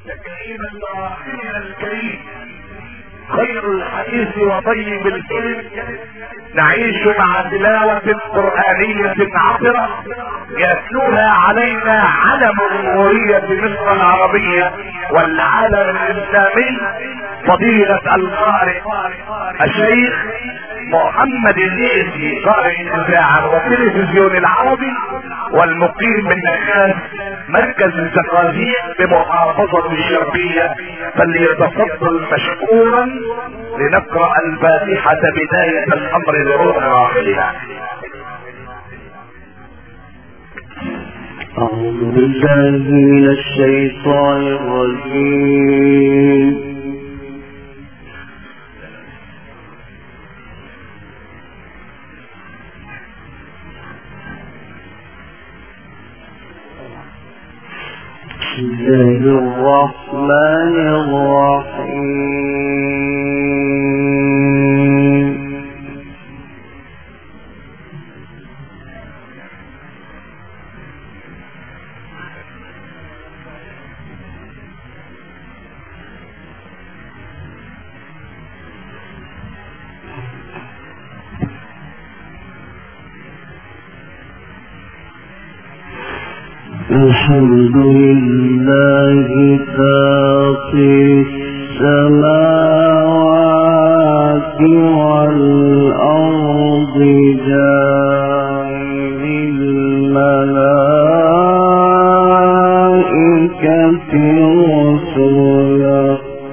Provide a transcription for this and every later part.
تكريما لراحلنا الكريم خير الحديث وطيب الكلم. نعيش مع تلاوة قرآنية عطرة يتلوها علينا علم جمهورية مصر العربية والعالم الإسلامي فضيلة القارئ الشيخ محمد الليثي قارئ الاذاعه والتلفزيون العربي والمقيم من نخاس مركز الزقازيق بمحافظة الشرقية، فليتفضل مشكورا لنقرأ الفاتحة بداية الامر لروح راحلنا. أعوذ بالله من الشيطان الرجيم. بسم الله الرحمن الرحيم. الحمد لله فاطر السماوات والأرض جاعل الملائكة رسلا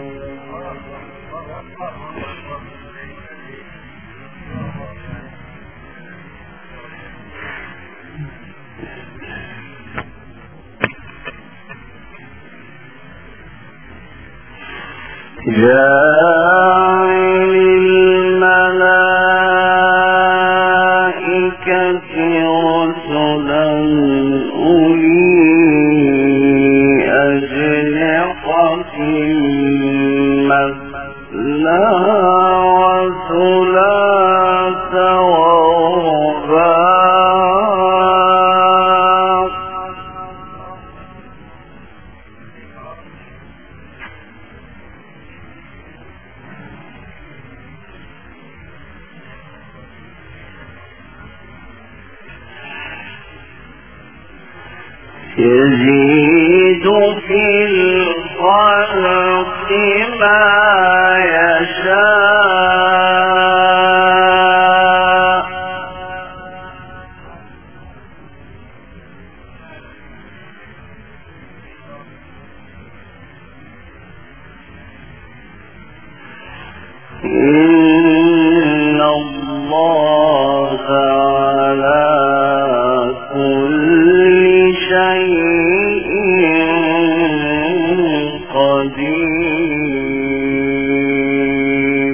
جاعل الملائكة رسلا أولي أجنحة مثنى وثلاث ورباع يزيد في الخلق ما يشاء إن الله على كل شيء قدير.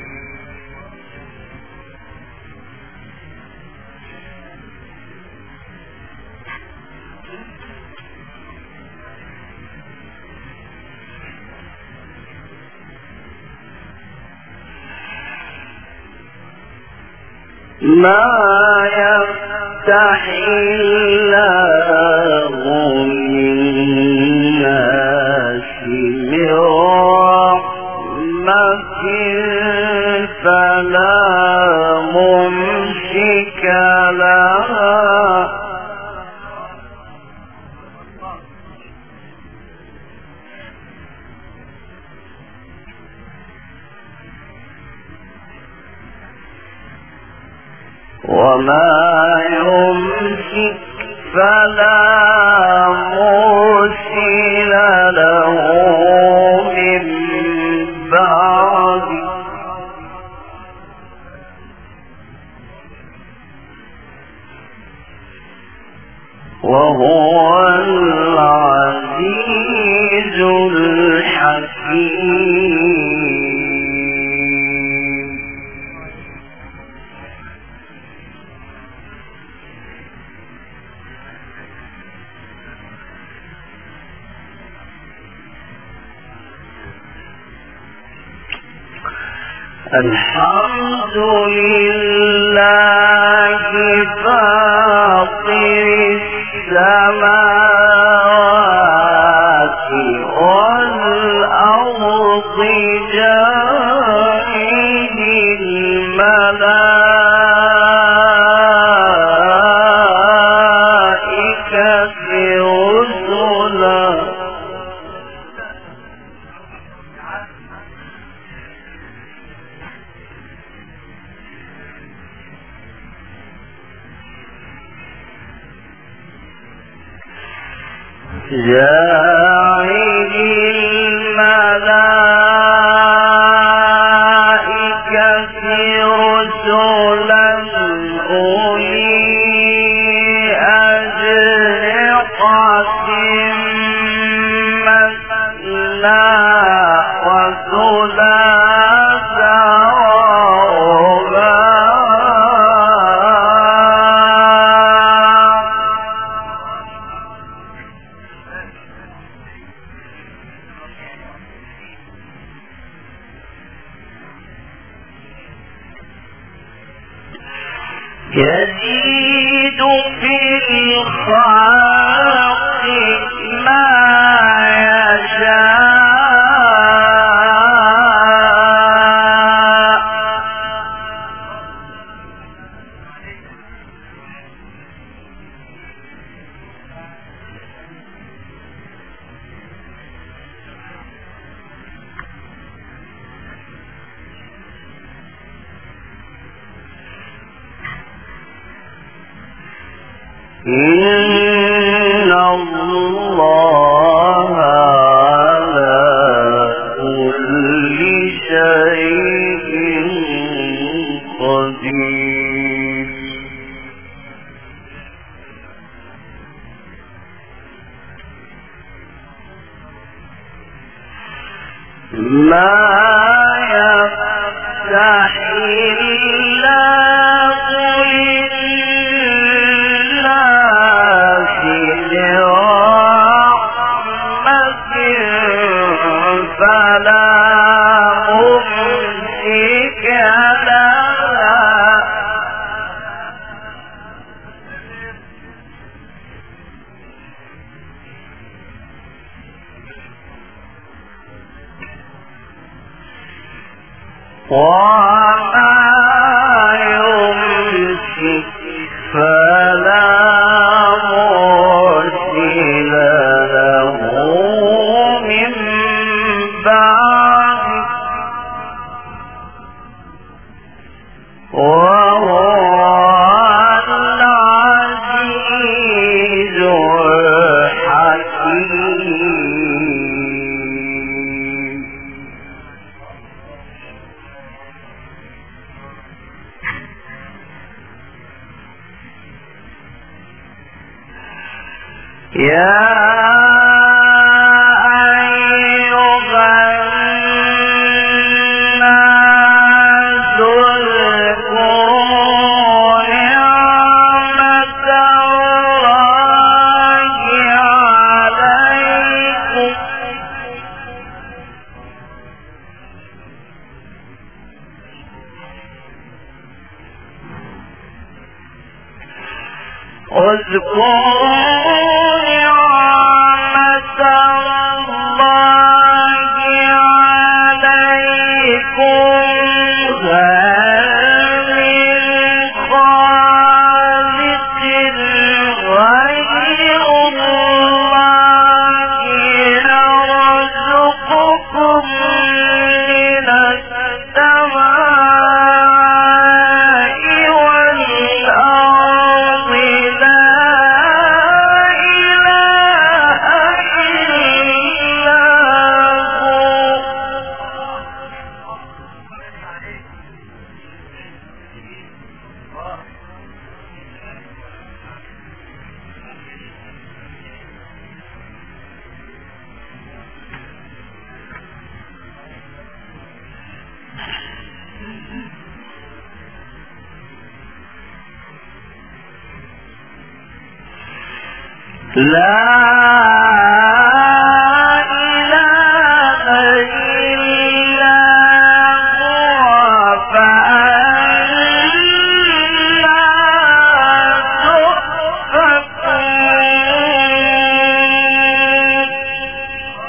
ما يفتح الله للناس من رحمة فلا ممسك لها وما يمسك فلا مرسل له من بعده وهو العزيز الحكيم. الحمد لله فاطر السماوات والأرض جاعل الملائكة رسلا جاعل الملائكة رسلا أولي أجنحة مثنى وثلاث يزيد في الخلق ما يشاء إن الله على كل شيء قدير ما يفتح الله للناس برحمة فلا ممسك لها وما يمسك فلا مرسل له من بعده وهو العزيز الحكيم يا أيها الناس اذكروا نعمة الله عليكم اذكروا نعمة الله عليكم هل من خالق غير الله يرزقكم من السماء والأرض لا إله إلا هو لا إله إلا هو فأنا تؤفكون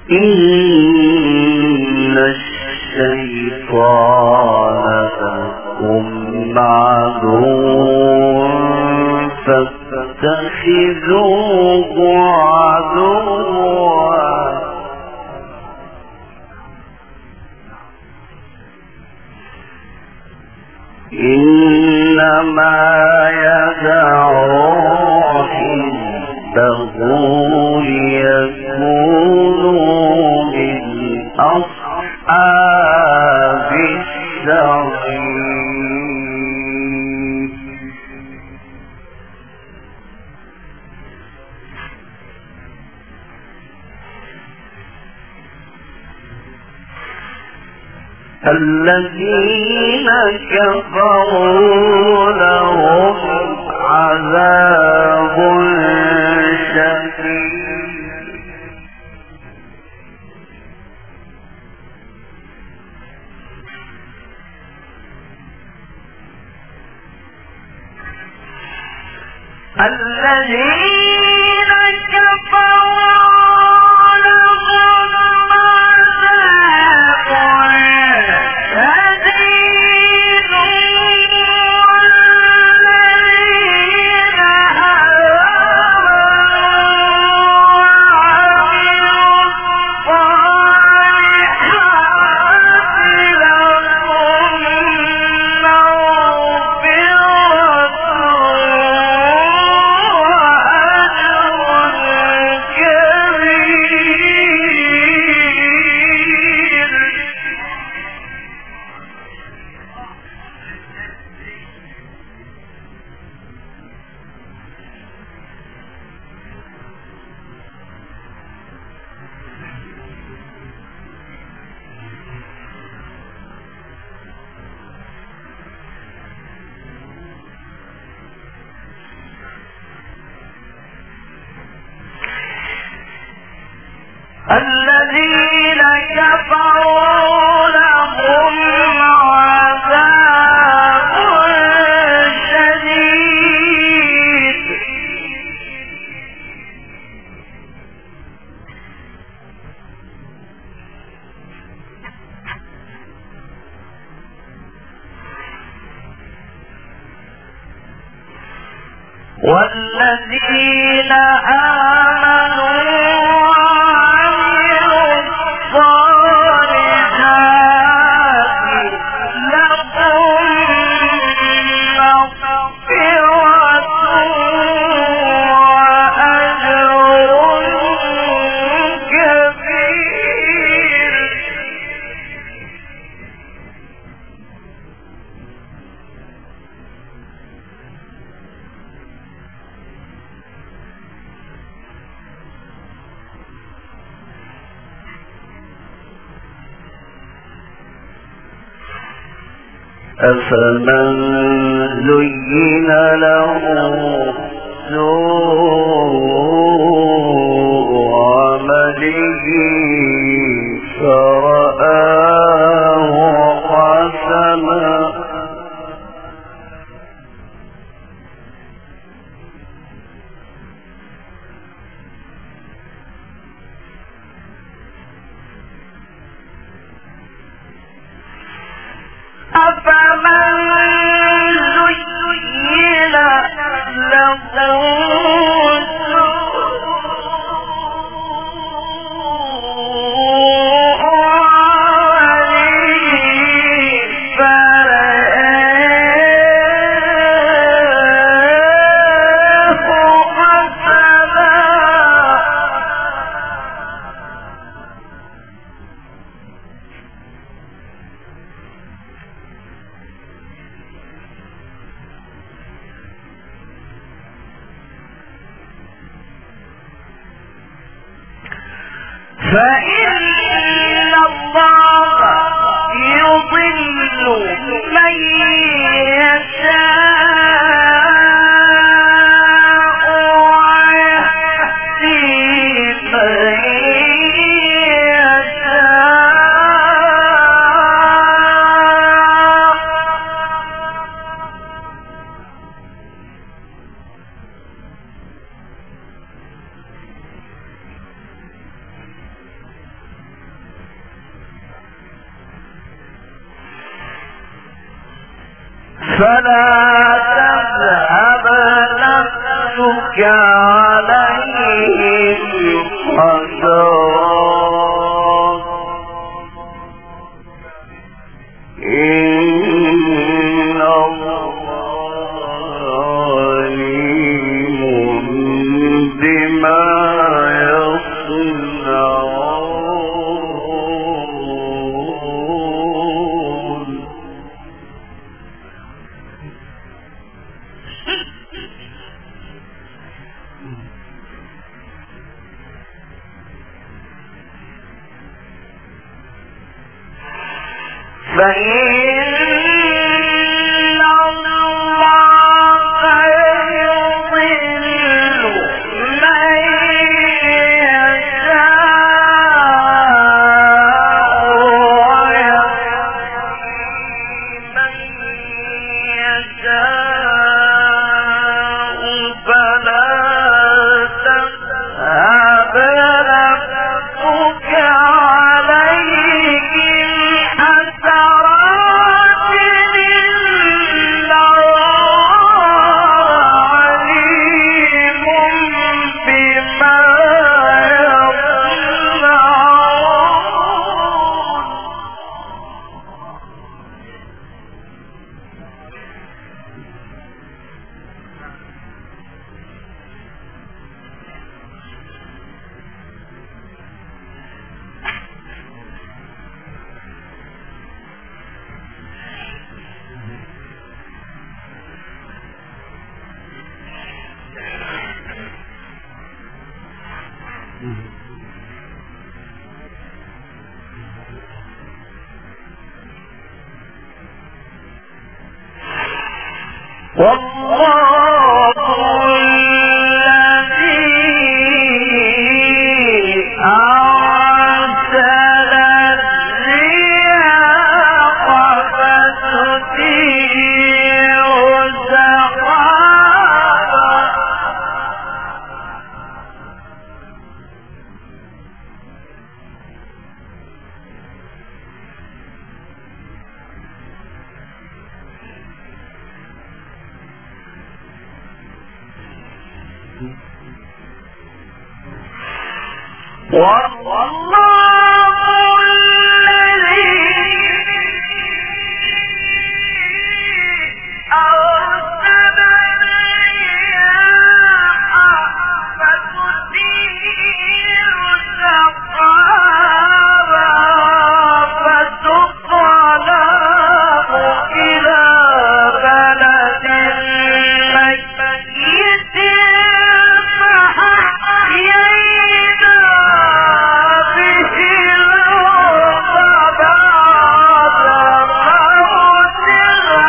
إن الشيطان لكم عدو فاتخذوه عدوا إنما يدعو حزبه ليكونوا من أصحاب السعير. الذين كفروا لهم عذاب شديد الذين كفروا لهم عذاب شديد والذين كفروا لهم عذاب شديد والذين آمنوا أفمن زين له سوء عمله فرآه حسنا أفمن زين له سوء عمله فرآه حسنا فإن الله يضل من يشاء ويهدي من فلا تذهب نفسك عليهم حسرات إن الله عليم بما يصنعون. فإن الله يضل من يشاء ويهدي من يشاء فلا تذهب نفسك عليهم حسرات إن الله عليم بما والله الذي أرسل الرياح فتثير سحابا والله الذي أرسل الرياح فتثير سحابا فسقناه إلى بلد ميت فأحيينا به الأرض بعد موتها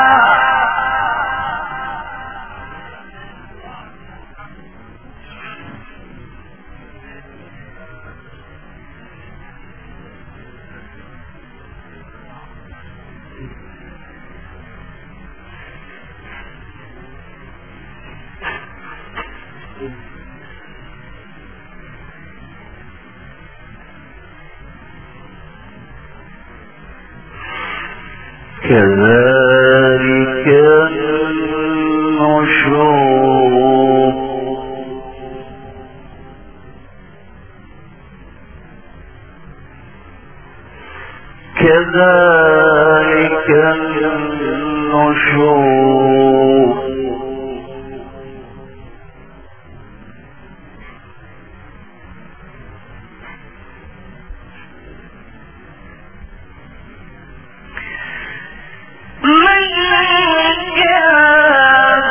كذلك النشور كذلك النشور من كان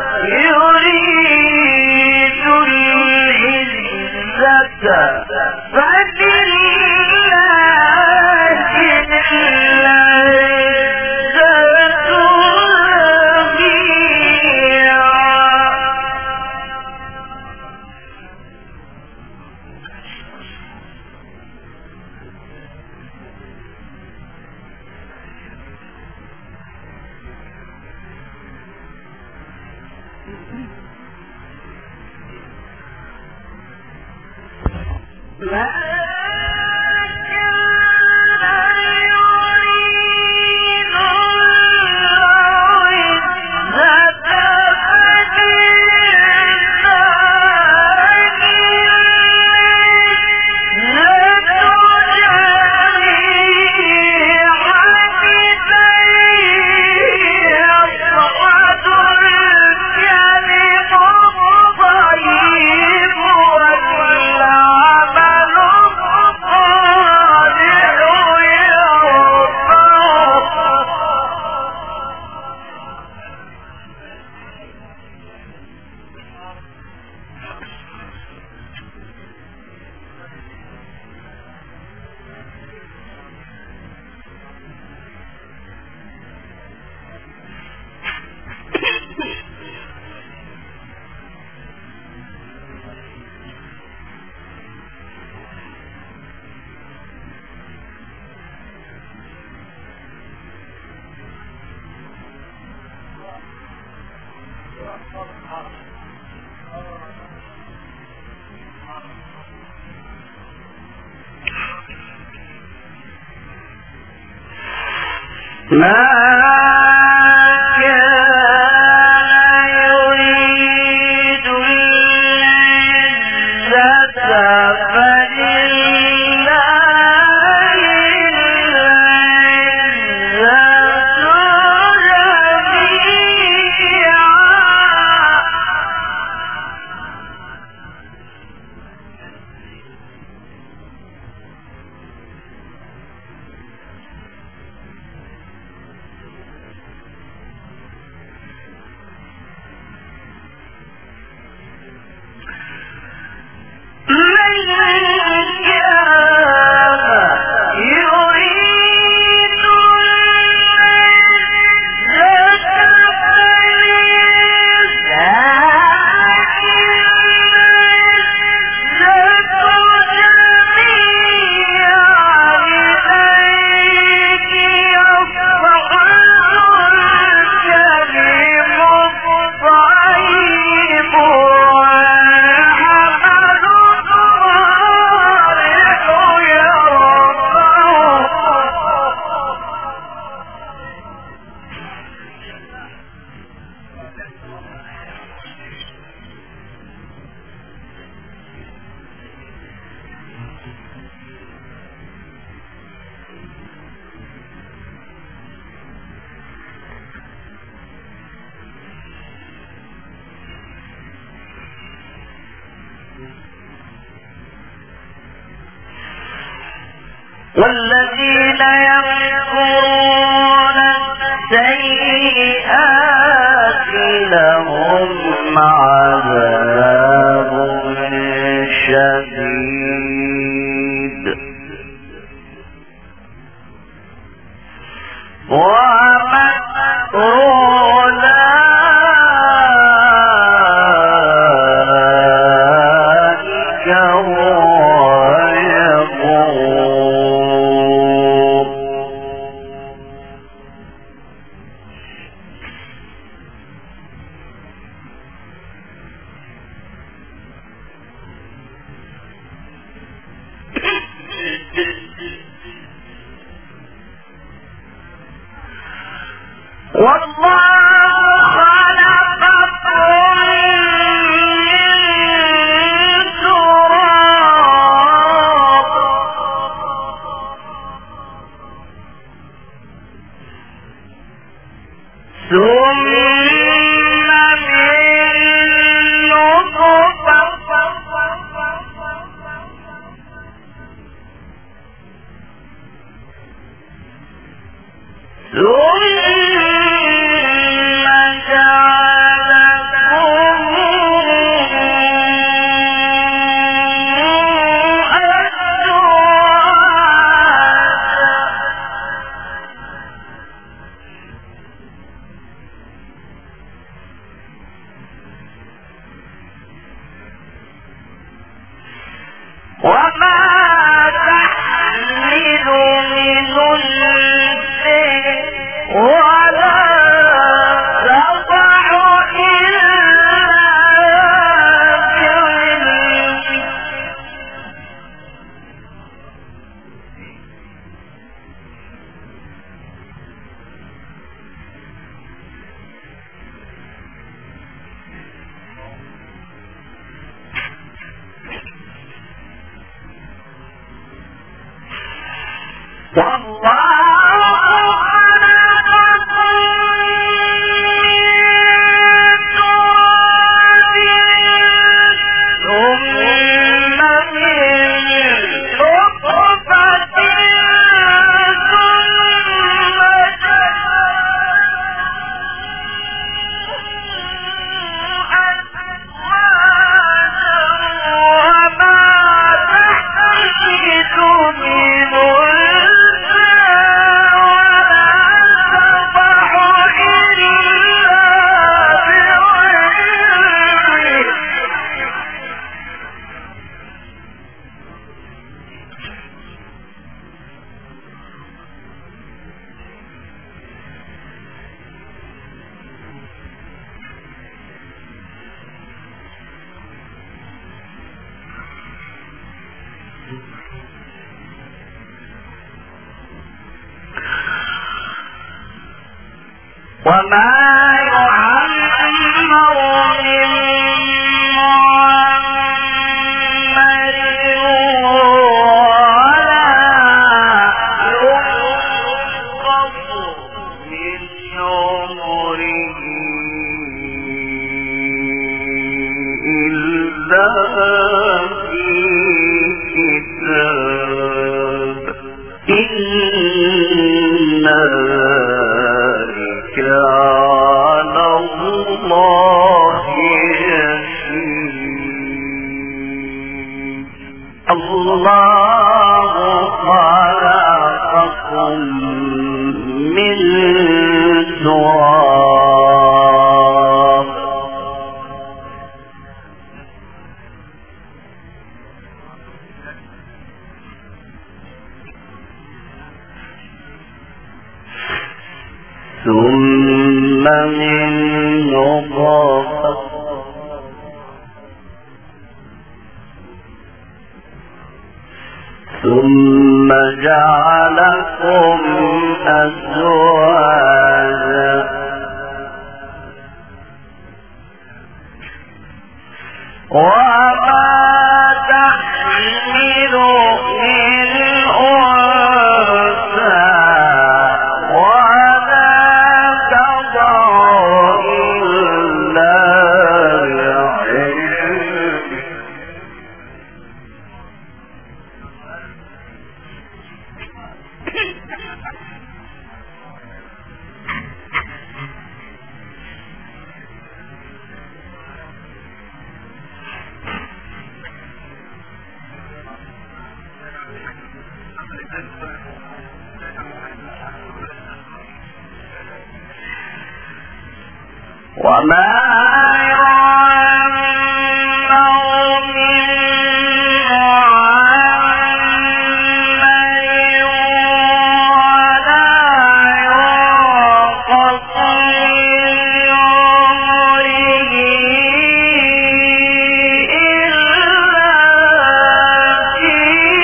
يريد العزة فلله العزة جميعا ما كان يريد العزة فلله والذين يمكرون السيئات لهم عذاب شديد ومكر أولئك هو يبور. والله خلقكم من تراب ثم من نطفة ثم وما تحمل من أنثى ولا تضع إلا بعلمه وما يعمر من معمر ولا ينقص من عمره إلا في كتاب إن ذلك على الله يسير. الله خلقكم من تراب ثم من نطفة ثم جعلكم أزواجا وما تحمل من أنثى ولا تضع إلا بعلمه وما يعمر من معمر ولا ينقص من عمره إلا في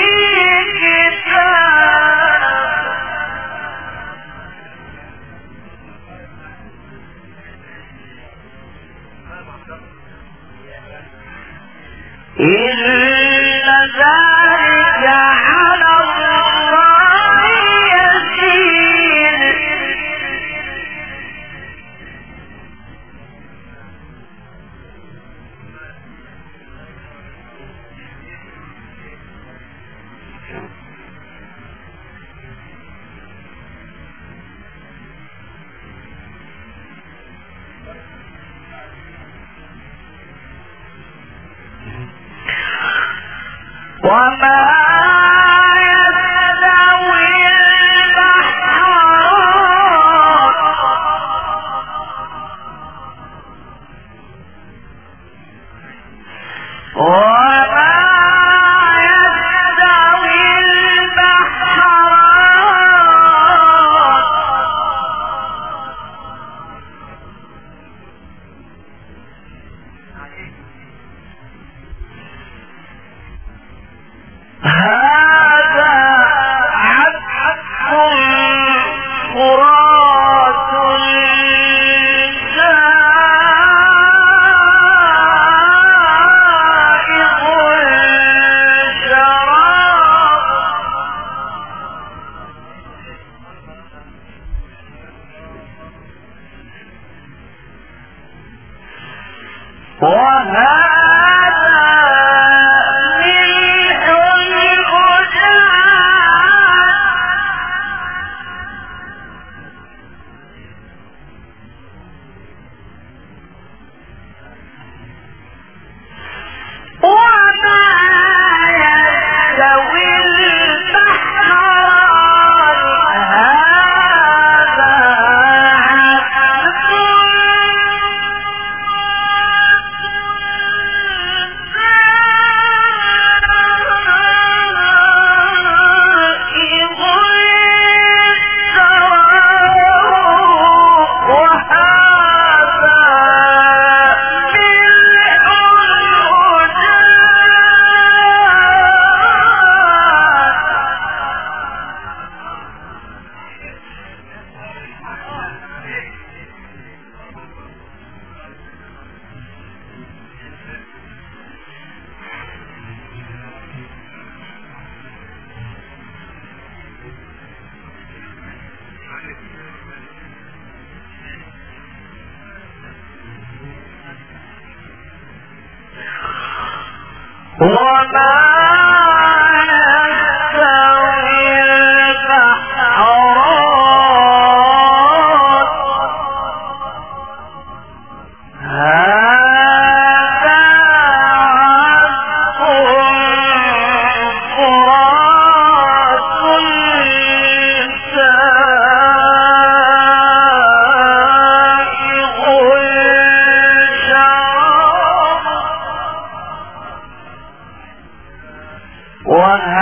إن ذلك على الله يسير. وما يستوي البحران وما يستوي هذا عذب فرات سائغ شراب وهذا ملح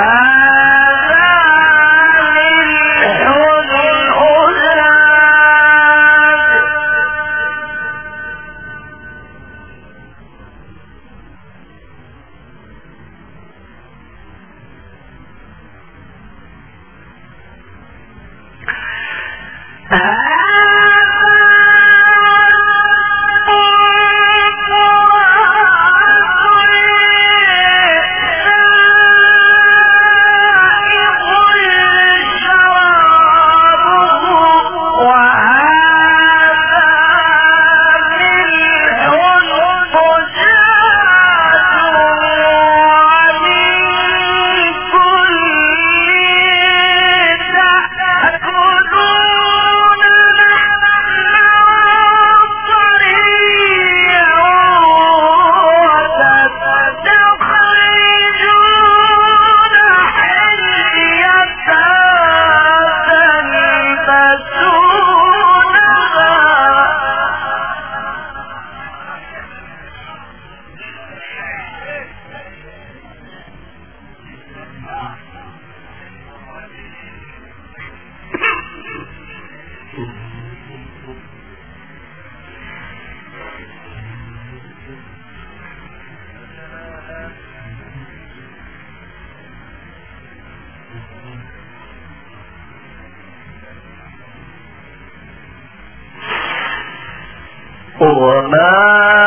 وما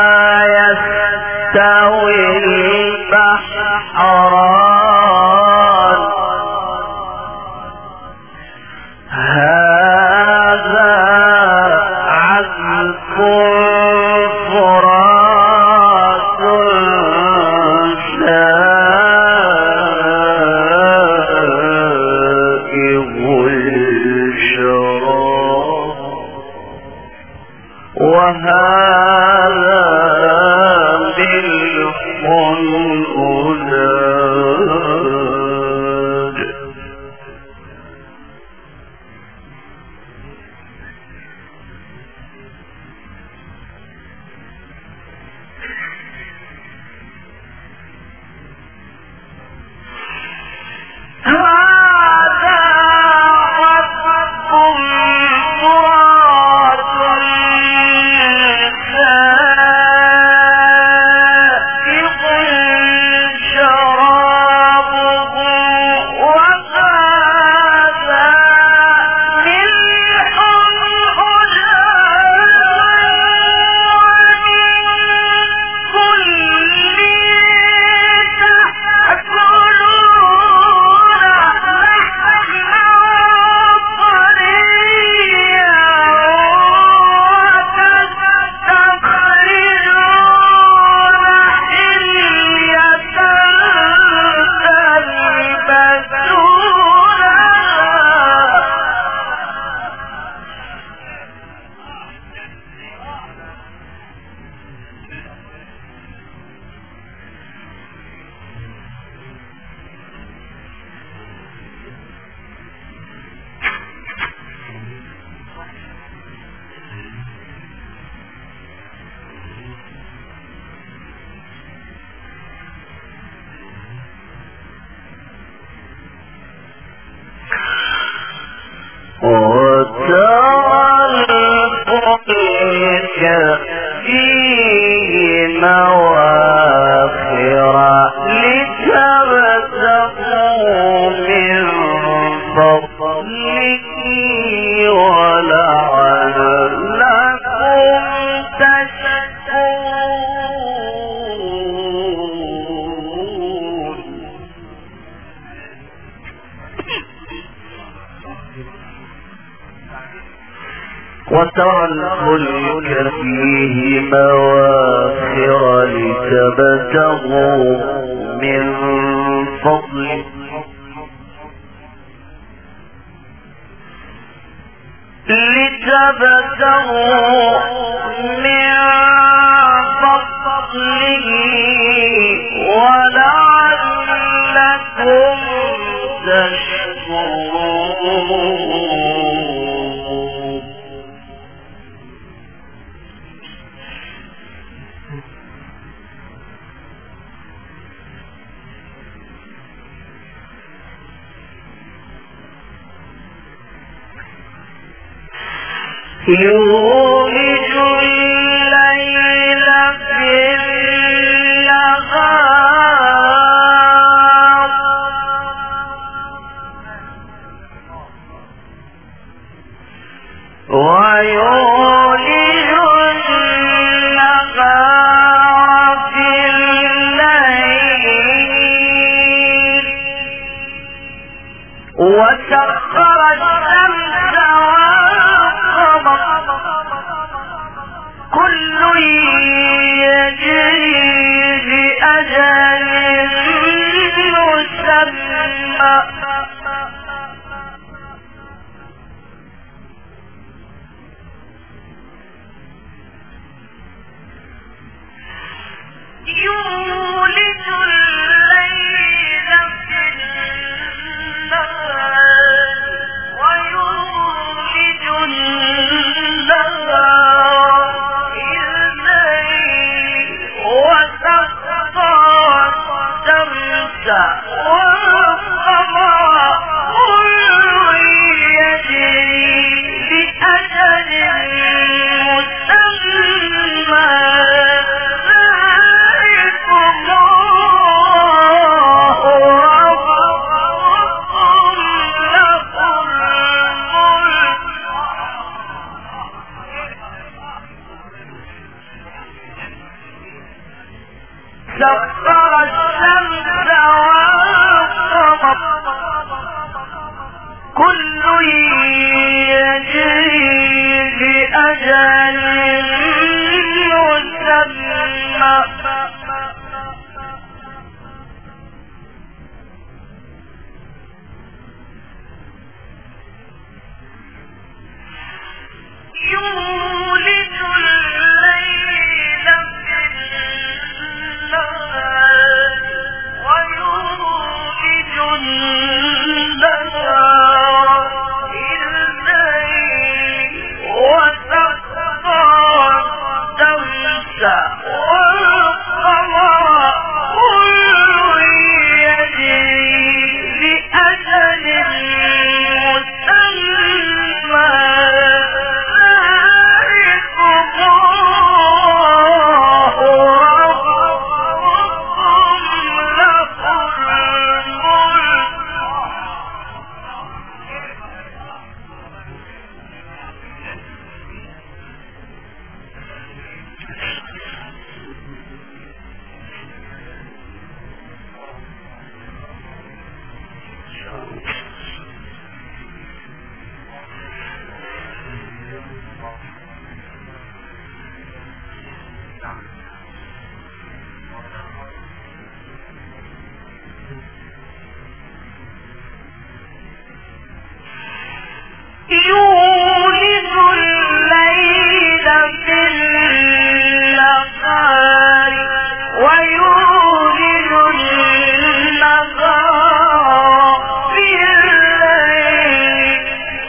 يستوي البحران هذا عذب فرات سائغ الشراب وهذا ملح أجاج فيه مواخر لتبتغوا من فضله ولعلكم تشكرون وترى الفلك فيه مواخر لتبتغوا من فضله ولعلكم تشكرون يولج الليل في النهار ويولج النهار في الليل وسخر الشمس والقمر كل يجري لأجل مسمى يولج الليل في النهار ويولج النهار في الليل وسخر الشمس والقمر كل يجري لأجل مسمى سخر الشمس والقمر كل يجري لأجل مسمى يولج الليل في النهار ويولج النهار في الليل وسخر الشمس والقمر كل يجري لأجل مسمى يولج الليل في النهار ويولج النهار في الليل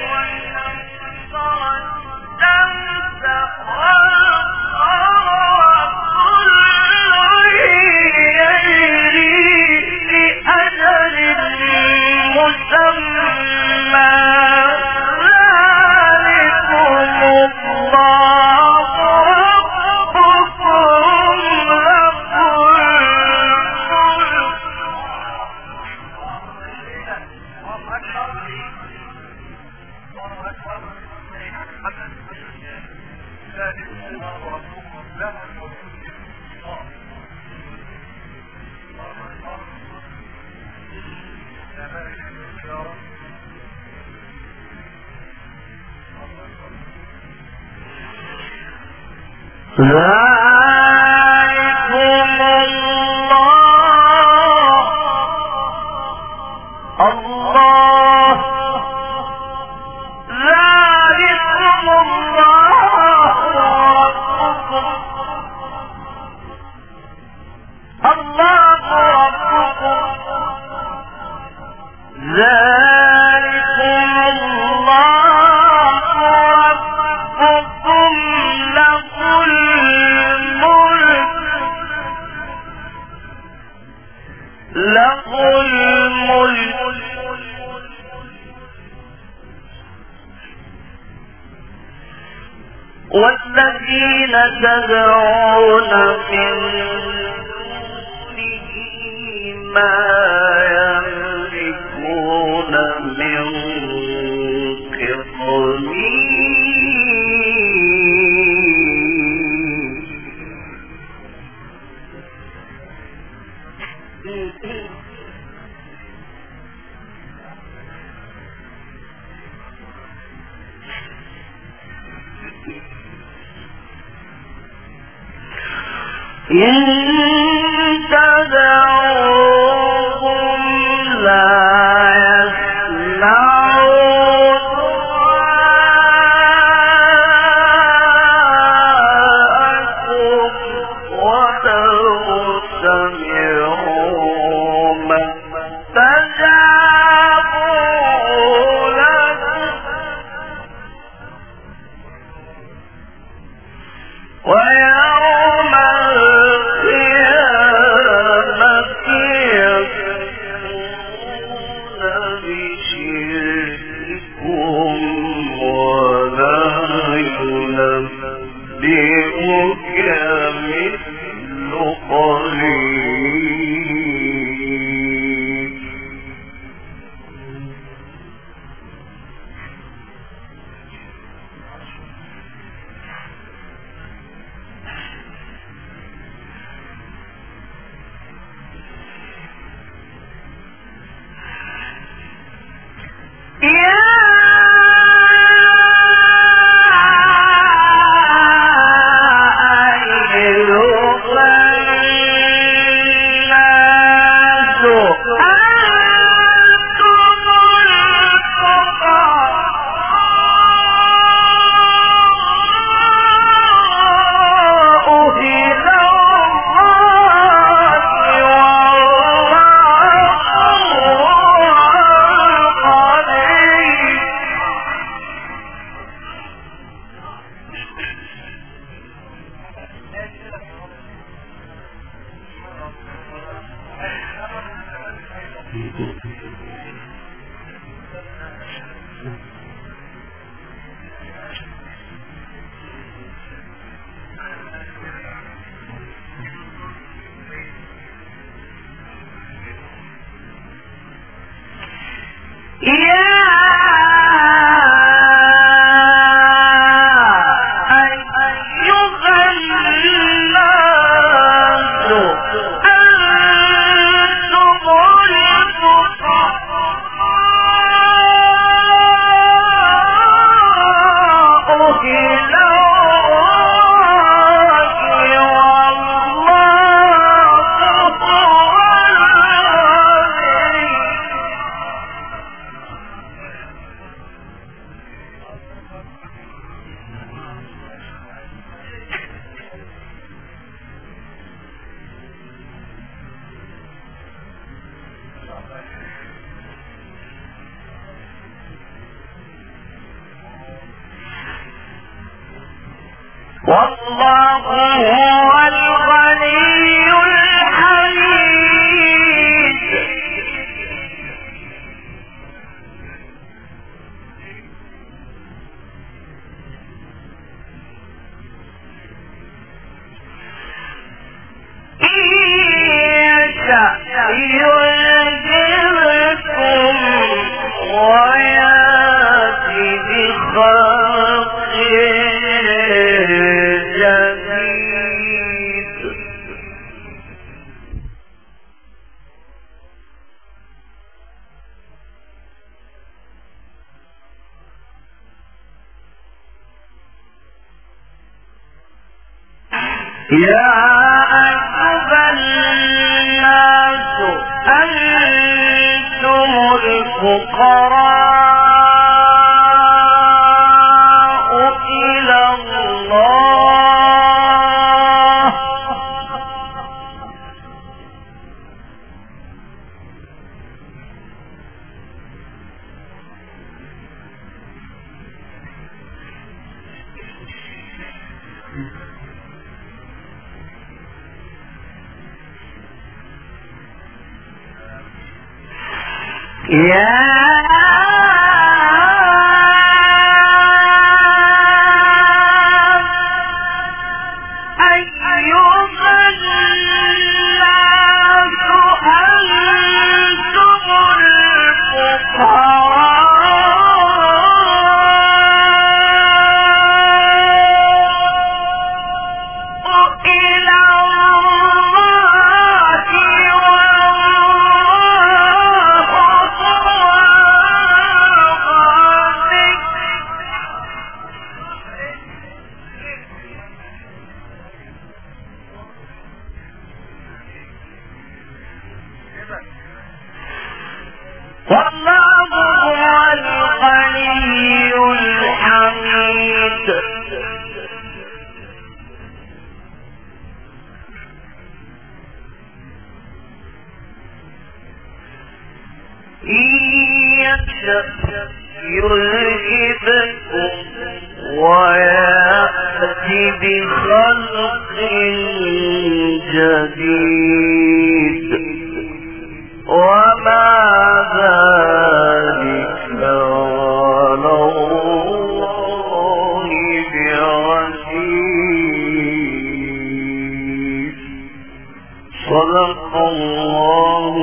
وسخر الشمس والقمر كل يجري لأجل مسمى ذلكم الله ذلكم الله ربكم الله ربكم ذلكم الله ربكم له الملك والذين تدعون من دونه ما يملكون من إن تدعوهم لا يسمعوا دعاءكم ولو سمعوا ما استجابوا لكم ويوم القيامة يكفرون بشرككم ولا ينبئك مثل خبير. والله هو الغني الحميد. إن يشأ يعذبكم ويأتي بخلق جديد. يا أيها الناس أنتم الفقراء إلى الله يا يشأ يذهبكم ويأتي بخلق جديد وما ذلك على الله بعزيز. صدق الله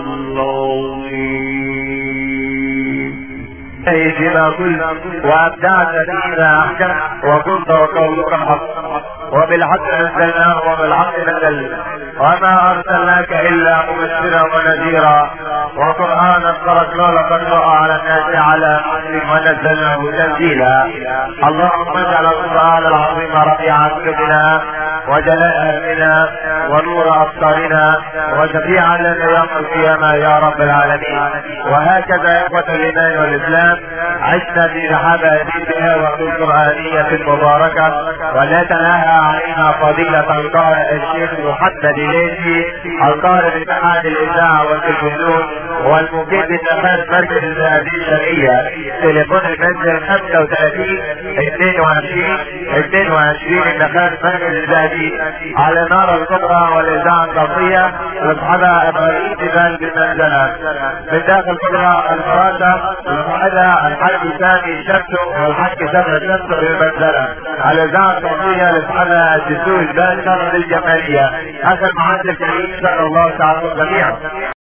العظيم. سيدنا كل وابدعت فينا احكم وكنت وقولك حق وبالحق نزلناه وبالحق نزل وما ارسلناك الا مبشرا ونذيرا وقرانا فرقنا لقد على الناس على مسلم ونزلناه تنزيلا. اللهم اجعل القران العظيم ربيع قلوبنا وجلاء همنا ونور ابصارنا وشفيعا لنا يوم القيامه يا رب العالمين. وهكذا اخوه الايمان والاسلام عشنا في رحاب هذه التلاوه القرانيه المباركه ولا تناهى علينا فضيله القارئ الشيخ محمد ليثي القارئ باتحاد الاذاعه والتلفزيون والمقيم باتخاذ مركز الزهدي الشرعيه. تليفون المنزل 35 22 اتخاذ مركز الزهدي على نار الكبرى والاذاعه الصوتيه وصحبها ابراهيم جبال بالمنزله من داخل الكبرى الفراشة وصحبها الحاج سامي شمسو والحاج سامي شمسو بالمنزله على الاذاعه الصوتيه لصحبها الدسوق الباشا للجماليه. اخر معاد الكريم صلى الله تعالى جميعا.